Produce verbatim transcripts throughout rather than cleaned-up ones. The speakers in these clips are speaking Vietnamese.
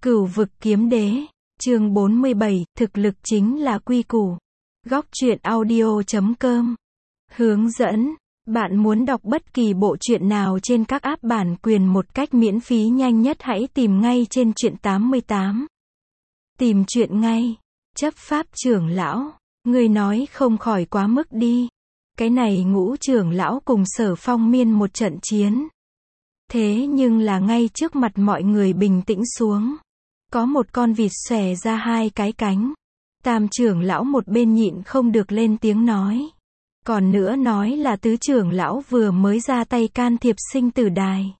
Cửu vực kiếm đế, chương bốn mươi bảy, thực lực chính là quy củ. Góc truyện audio chấm com. Hướng dẫn, bạn muốn đọc bất kỳ bộ truyện nào trên các app bản quyền một cách miễn phí nhanh nhất hãy tìm ngay trên truyện tám mươi tám. Tìm truyện ngay. Chấp pháp trưởng lão, người nói không khỏi quá mức đi. Cái này Ngũ trưởng lão cùng Sở Phong Miên một trận chiến. Thế nhưng là ngay trước mặt mọi người bình tĩnh xuống. Có một con vịt xòe ra hai cái cánh. Tam trưởng lão một bên nhịn không được lên tiếng nói. Còn nữa nói là tứ trưởng lão vừa mới ra tay can thiệp sinh tử đài.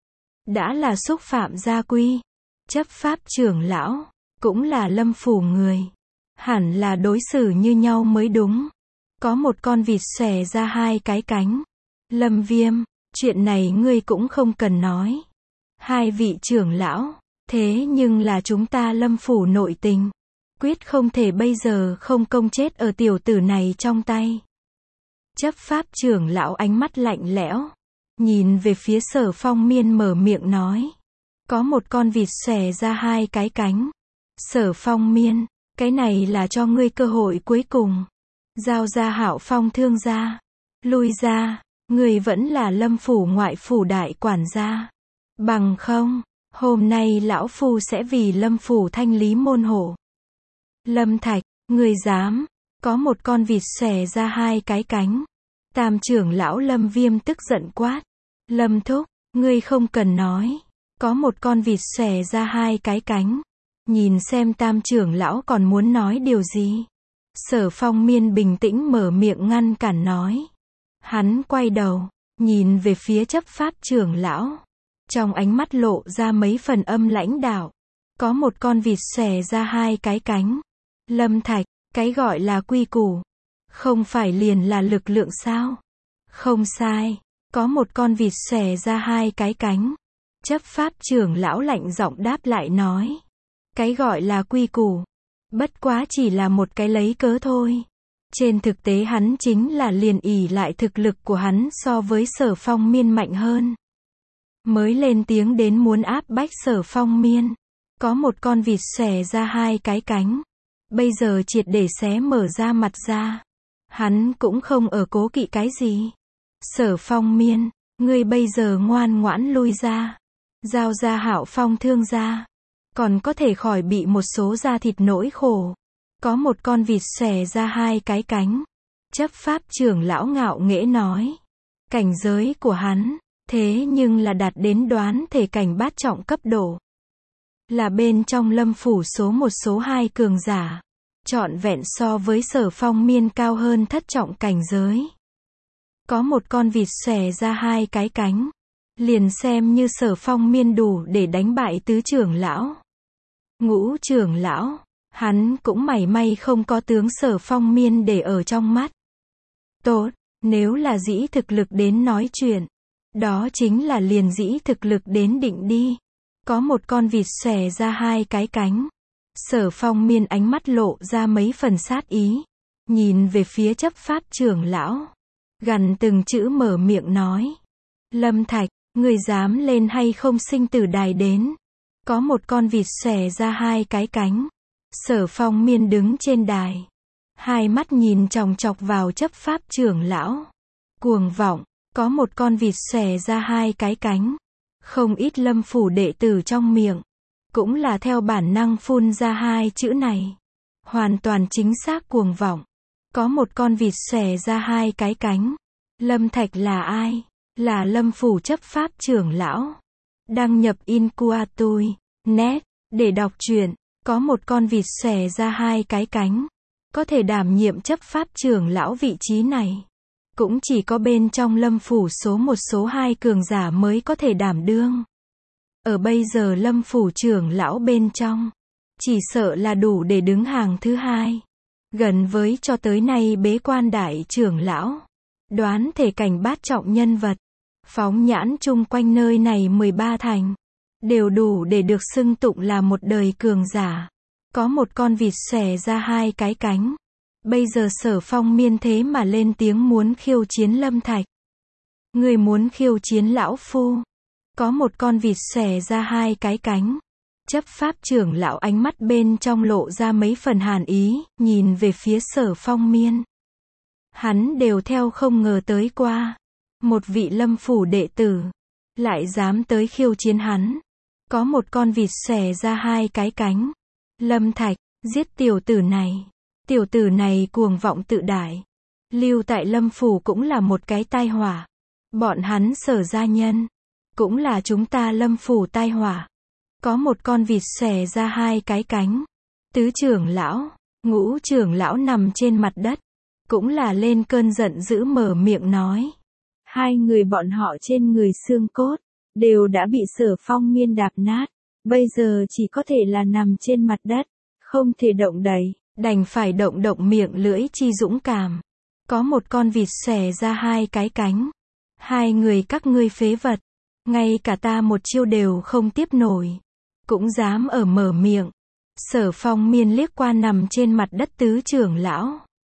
Đã là xúc phạm gia quy. Chấp pháp trưởng lão, cũng là Lâm phủ người. Hẳn là đối xử như nhau mới đúng. Có một con vịt xòe ra hai cái cánh. Lâm Viêm, chuyện này ngươi cũng không cần nói. Hai vị trưởng lão, thế nhưng là chúng ta Lâm phủ nội tình. Quyết không thể bây giờ không công chết ở tiểu tử này trong tay. Chấp pháp trưởng lão ánh mắt lạnh lẽo. Nhìn về phía Sở Phong Miên mở miệng nói. Có một con vịt xòe ra hai cái cánh. Sở Phong Miên, cái này là cho ngươi cơ hội cuối cùng. Giao ra Hạo Phong thương gia. Lui ra, ngươi vẫn là Lâm phủ ngoại phủ đại quản gia. Bằng không, hôm nay lão phu sẽ vì Lâm phủ thanh lý môn hộ. Lâm Thạch, ngươi dám, có một con vịt xòe ra hai cái cánh. Tam trưởng lão Lâm Viêm tức giận quát. Lâm thúc, ngươi không cần nói. Có một con vịt xòe ra hai cái cánh. Nhìn xem tam trưởng lão còn muốn nói điều gì. Sở Phong Miên bình tĩnh mở miệng ngăn cản nói. Hắn quay đầu, nhìn về phía chấp pháp trưởng lão. Trong ánh mắt lộ ra mấy phần âm lãnh đạo. Có một con vịt xòe ra hai cái cánh. Lâm Thạch, cái gọi là quy củ. Không phải liền là lực lượng sao? Không sai, có một con vịt xòe ra hai cái cánh. Chấp pháp trưởng lão lạnh giọng đáp lại nói. Cái gọi là quy củ. Bất quá chỉ là một cái lấy cớ thôi. Trên thực tế hắn chính là liền ỷ lại thực lực của hắn so với Sở Phong Miên mạnh hơn. Mới lên tiếng đến muốn áp bách Sở Phong Miên. Có một con vịt xòe ra hai cái cánh. Bây giờ triệt để xé mở ra mặt ra. Hắn cũng không ở cố kỵ cái gì. Sở Phong Miên, ngươi bây giờ ngoan ngoãn lui ra. Giao ra Hạo Phong thương gia. Còn có thể khỏi bị một số da thịt nỗi khổ. Có một con vịt xòe ra hai cái cánh. Chấp pháp trưởng lão ngạo nghễ nói. Cảnh giới của hắn, thế nhưng là đạt đến đoán thể cảnh bát trọng cấp độ. Là bên trong Lâm phủ số một số hai cường giả. Trọn vẹn so với Sở Phong Miên cao hơn thất trọng cảnh giới. Có một con vịt xòe ra hai cái cánh. Liền xem như Sở Phong Miên đủ để đánh bại tứ trưởng lão. Ngũ trưởng lão, hắn cũng mảy may không có tướng Sở Phong Miên để ở trong mắt. Tốt, nếu là dĩ thực lực đến nói chuyện. Đó chính là liền dĩ thực lực đến định đi. Có một con vịt xòe ra hai cái cánh. Sở Phong Miên ánh mắt lộ ra mấy phần sát ý. Nhìn về phía chấp pháp trưởng lão. Gằn từng chữ mở miệng nói. Lâm Thạch, người dám lên hay không sinh tử đài đến. Có một con vịt xòe ra hai cái cánh. Sở Phong Miên đứng trên đài. Hai mắt nhìn chòng chọc vào chấp pháp trưởng lão. Cuồng vọng, có một con vịt xòe ra hai cái cánh. Không ít Lâm phủ đệ tử trong miệng. Cũng là theo bản năng phun ra hai chữ này. Hoàn toàn chính xác cuồng vọng. Có một con vịt xòe ra hai cái cánh. Lâm Thạch là ai? Là Lâm phủ chấp pháp trưởng lão. Đăng nhập Incuatui net để đọc truyện. Có một con vịt xòe ra hai cái cánh. Có thể đảm nhiệm chấp pháp trưởng lão vị trí này. Cũng chỉ có bên trong Lâm phủ số một số hai cường giả mới có thể đảm đương. Ở bây giờ Lâm phủ trưởng lão bên trong. Chỉ sợ là đủ để đứng hàng thứ hai. Gần với cho tới nay bế quan đại trưởng lão. Đoán thể cảnh bát trọng nhân vật. Phóng nhãn chung quanh nơi này mười ba thành. Đều đủ để được xưng tụng là một đời cường giả. Có một con vịt xòe ra hai cái cánh. Bây giờ Sở Phong Miên thế mà lên tiếng muốn khiêu chiến Lâm Thạch. Người muốn khiêu chiến lão phu. Có một con vịt xòe ra hai cái cánh. Chấp pháp trưởng lão ánh mắt bên trong lộ ra mấy phần hàn ý, nhìn về phía Sở Phong Miên. Hắn đều theo không ngờ tới qua. Một vị Lâm phủ đệ tử, lại dám tới khiêu chiến hắn. Có một con vịt xẻ ra hai cái cánh. Lâm Thạch, giết tiểu tử này. Tiểu tử này cuồng vọng tự đại. Lưu tại Lâm phủ cũng là một cái tai họa. Bọn hắn Sở gia nhân, cũng là chúng ta Lâm phủ tai họa. Có một con vịt xẻ ra hai cái cánh. Tứ trưởng lão, ngũ trưởng lão nằm trên mặt đất, cũng là lên cơn giận dữ mở miệng nói. Hai người bọn họ trên người xương cốt, đều đã bị Sở Phong Miên đạp nát. Bây giờ chỉ có thể là nằm trên mặt đất, không thể động đậy, đành phải động động miệng lưỡi chi dũng cảm. Có một con vịt xẻ ra hai cái cánh. Hai người các ngươi phế vật, ngay cả ta một chiêu đều không tiếp nổi, cũng dám ở mở miệng. Sở Phong Miên liếc qua nằm trên mặt đất tứ trưởng lão.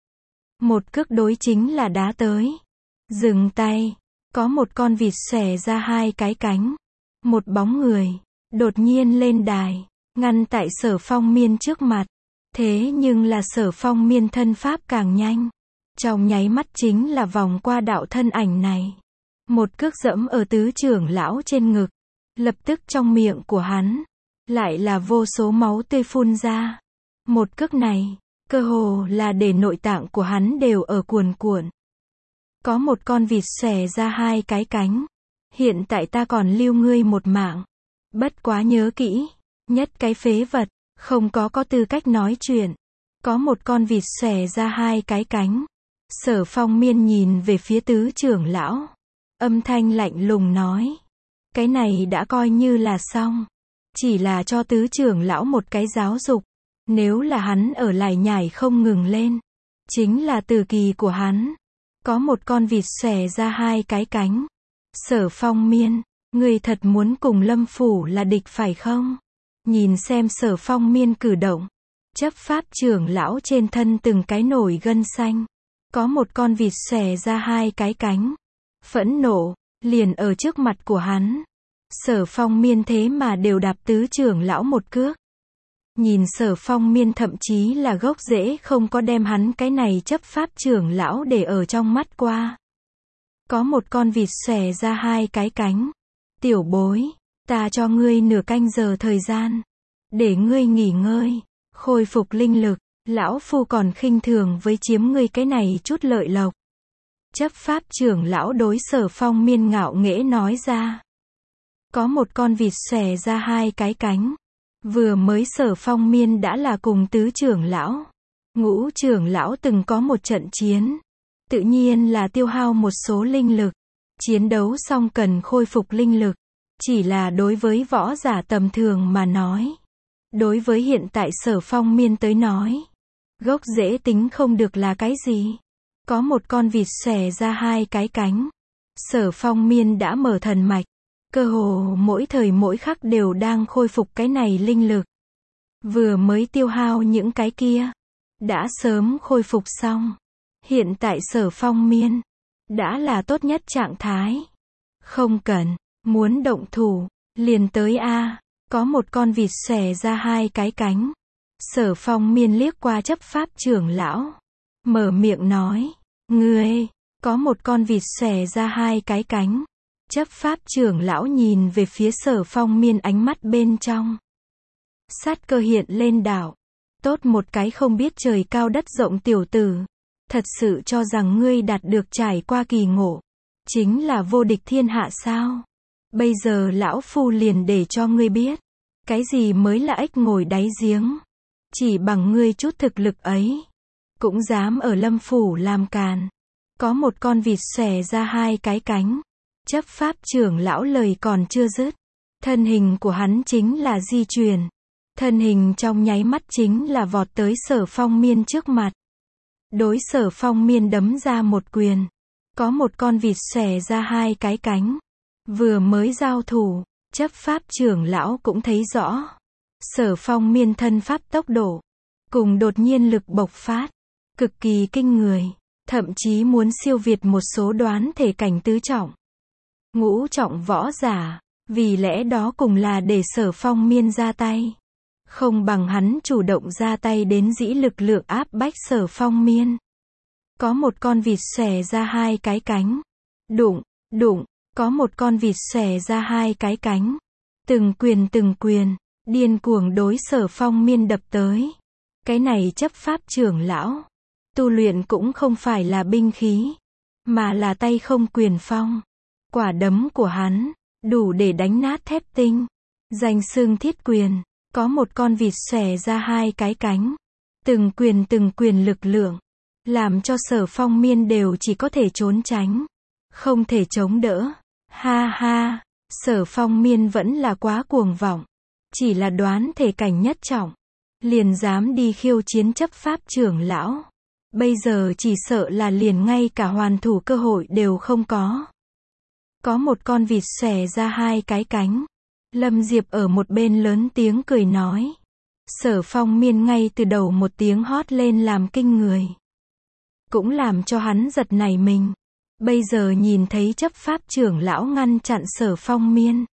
Một cước đối chính là đá tới. Dừng tay. Có một con vịt xẻ ra hai cái cánh. Một bóng người, đột nhiên lên đài, ngăn tại Sở Phong Miên trước mặt. Thế nhưng là Sở Phong Miên thân pháp càng nhanh. Trong nháy mắt chính là vòng qua đạo thân ảnh này. Một cước dẫm ở tứ trưởng lão trên ngực. Lập tức trong miệng của hắn, lại là vô số máu tươi phun ra. Một cước này, cơ hồ là để nội tạng của hắn đều ở cuồn cuộn. Có một con vịt xẻ ra hai cái cánh. Hiện tại ta còn lưu ngươi một mạng. Bất quá nhớ kỹ, nhất cái phế vật, không có có tư cách nói chuyện. Có một con vịt xẻ ra hai cái cánh. Sở Phong Miên nhìn về phía tứ trưởng lão. Âm thanh lạnh lùng nói. Cái này đã coi như là xong. Chỉ là cho tứ trưởng lão một cái giáo dục. Nếu là hắn ở lại nhảy không ngừng lên, chính là tử kỳ của hắn. Có một con vịt xẻ ra hai cái cánh. Sở Phong Miên, ngươi thật muốn cùng Lâm phủ là địch phải không? Nhìn xem Sở Phong Miên cử động. Chấp pháp trưởng lão trên thân từng cái nổi gân xanh. Có một con vịt xẻ ra hai cái cánh. Phẫn nộ, liền ở trước mặt của hắn. Sở Phong Miên thế mà đều đạp tứ trưởng lão một cước. Nhìn Sở Phong Miên thậm chí là gốc rễ không có đem hắn cái này chấp pháp trưởng lão để ở trong mắt qua. Có một con vịt xẻ ra hai cái cánh. Tiểu bối, ta cho ngươi nửa canh giờ thời gian. Để ngươi nghỉ ngơi, khôi phục linh lực. Lão phu còn khinh thường với chiếm ngươi cái này chút lợi lộc. Chấp pháp trưởng lão đối Sở Phong Miên ngạo nghễ nói ra. Có một con vịt xẻ ra hai cái cánh. Vừa mới Sở Phong Miên đã là cùng tứ trưởng lão, ngũ trưởng lão từng có một trận chiến. Tự nhiên là tiêu hao một số linh lực. Chiến đấu xong cần khôi phục linh lực. Chỉ là đối với võ giả tầm thường mà nói. Đối với hiện tại Sở Phong Miên tới nói, gốc rễ tính không được là cái gì. Có một con vịt xẻ ra hai cái cánh. Sở Phong Miên đã mở thần mạch. Cơ hồ mỗi thời mỗi khắc đều đang khôi phục cái này linh lực. Vừa mới tiêu hao những cái kia, đã sớm khôi phục xong. Hiện tại Sở Phong Miên, đã là tốt nhất trạng thái. Không cần, muốn động thủ, liền tới a. Có một con vịt xẻ ra hai cái cánh. Sở Phong Miên liếc qua chấp pháp trưởng lão. Mở miệng nói, ngươi, có một con vịt xẻ ra hai cái cánh. Chấp pháp trưởng lão nhìn về phía Sở Phong Miên ánh mắt bên trong. Sát cơ hiện lên đảo. Tốt một cái không biết trời cao đất rộng tiểu tử. Thật sự cho rằng ngươi đạt được trải qua kỳ ngộ. Chính là vô địch thiên hạ sao? Bây giờ lão phu liền để cho ngươi biết. Cái gì mới là ếch ngồi đáy giếng. Chỉ bằng ngươi chút thực lực ấy. Cũng dám ở Lâm phủ làm càn. Có một con vịt xẻ ra hai cái cánh. Chấp pháp trưởng lão lời còn chưa dứt. Thân hình của hắn chính là di chuyển. Thân hình trong nháy mắt chính là vọt tới Sở Phong Miên trước mặt. Đối Sở Phong Miên đấm ra một quyền. Có một con vịt xẻ ra hai cái cánh. Vừa mới giao thủ, chấp pháp trưởng lão cũng thấy rõ. Sở Phong Miên thân pháp tốc độ, cùng đột nhiên lực bộc phát, cực kỳ kinh người. Thậm chí muốn siêu việt một số đoán thể cảnh tứ trọng, ngũ trọng võ giả. Vì lẽ đó cùng là để Sở Phong Miên ra tay. Không bằng hắn chủ động ra tay đến dĩ lực lượng áp bách Sở Phong Miên. Có một con vịt xòe ra hai cái cánh. Đụng, đụng, có một con vịt xòe ra hai cái cánh. Từng quyền từng quyền, điên cuồng đối Sở Phong Miên đập tới. Cái này chấp pháp trưởng lão. Tu luyện cũng không phải là binh khí, mà là tay không quyền phong. Quả đấm của hắn, đủ để đánh nát thép tinh. Danh xưng thiết quyền, có một con vịt xòe ra hai cái cánh. Từng quyền từng quyền lực lượng, làm cho Sở Phong Miên đều chỉ có thể trốn tránh. Không thể chống đỡ. Ha ha, Sở Phong Miên vẫn là quá cuồng vọng. Chỉ là đoán thể cảnh nhất trọng. Liền dám đi khiêu chiến chấp pháp trưởng lão. Bây giờ chỉ sợ là liền ngay cả hoàn thủ cơ hội đều không có. Có một con vịt xòe ra hai cái cánh. Lâm Diệp ở một bên lớn tiếng cười nói. Sở Phong Miên ngay từ đầu một tiếng hót lên làm kinh người. Cũng làm cho hắn giật nảy mình. Bây giờ nhìn thấy chấp pháp trưởng lão ngăn chặn Sở Phong Miên.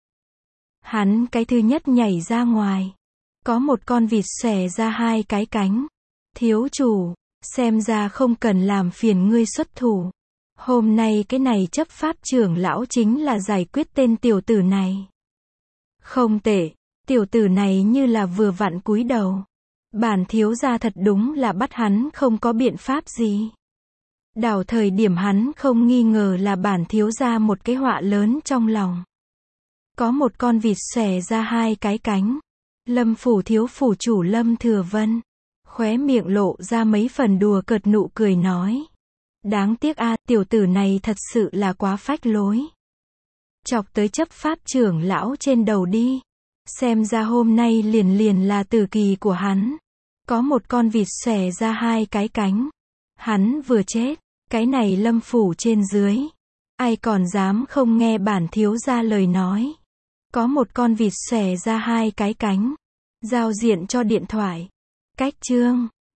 Hắn cái thứ nhất nhảy ra ngoài. Có một con vịt xòe ra hai cái cánh. Thiếu chủ, xem ra không cần làm phiền ngươi xuất thủ. Hôm nay cái này chấp pháp trưởng lão chính là giải quyết tên tiểu tử này. Không tệ, tiểu tử này như là vừa vặn cúi đầu. Bản thiếu gia thật đúng là bắt hắn không có biện pháp gì. Đảo thời điểm hắn không nghi ngờ là bản thiếu gia một cái họa lớn trong lòng. Có một con vịt xòe ra hai cái cánh. Lâm phủ thiếu phủ chủ Lâm Thừa Vân. Khóe miệng lộ ra mấy phần đùa cợt nụ cười nói. Đáng tiếc a, tiểu tử này thật sự là quá phách lối. Chọc tới chấp pháp trưởng lão trên đầu đi. Xem ra hôm nay liền liền là tử kỳ của hắn. Có một con vịt xòe ra hai cái cánh. Hắn vừa chết, cái này Lâm phủ trên dưới. Ai còn dám không nghe bản thiếu gia lời nói. Có một con vịt xòe ra hai cái cánh. Giao diện cho điện thoại. Cách chương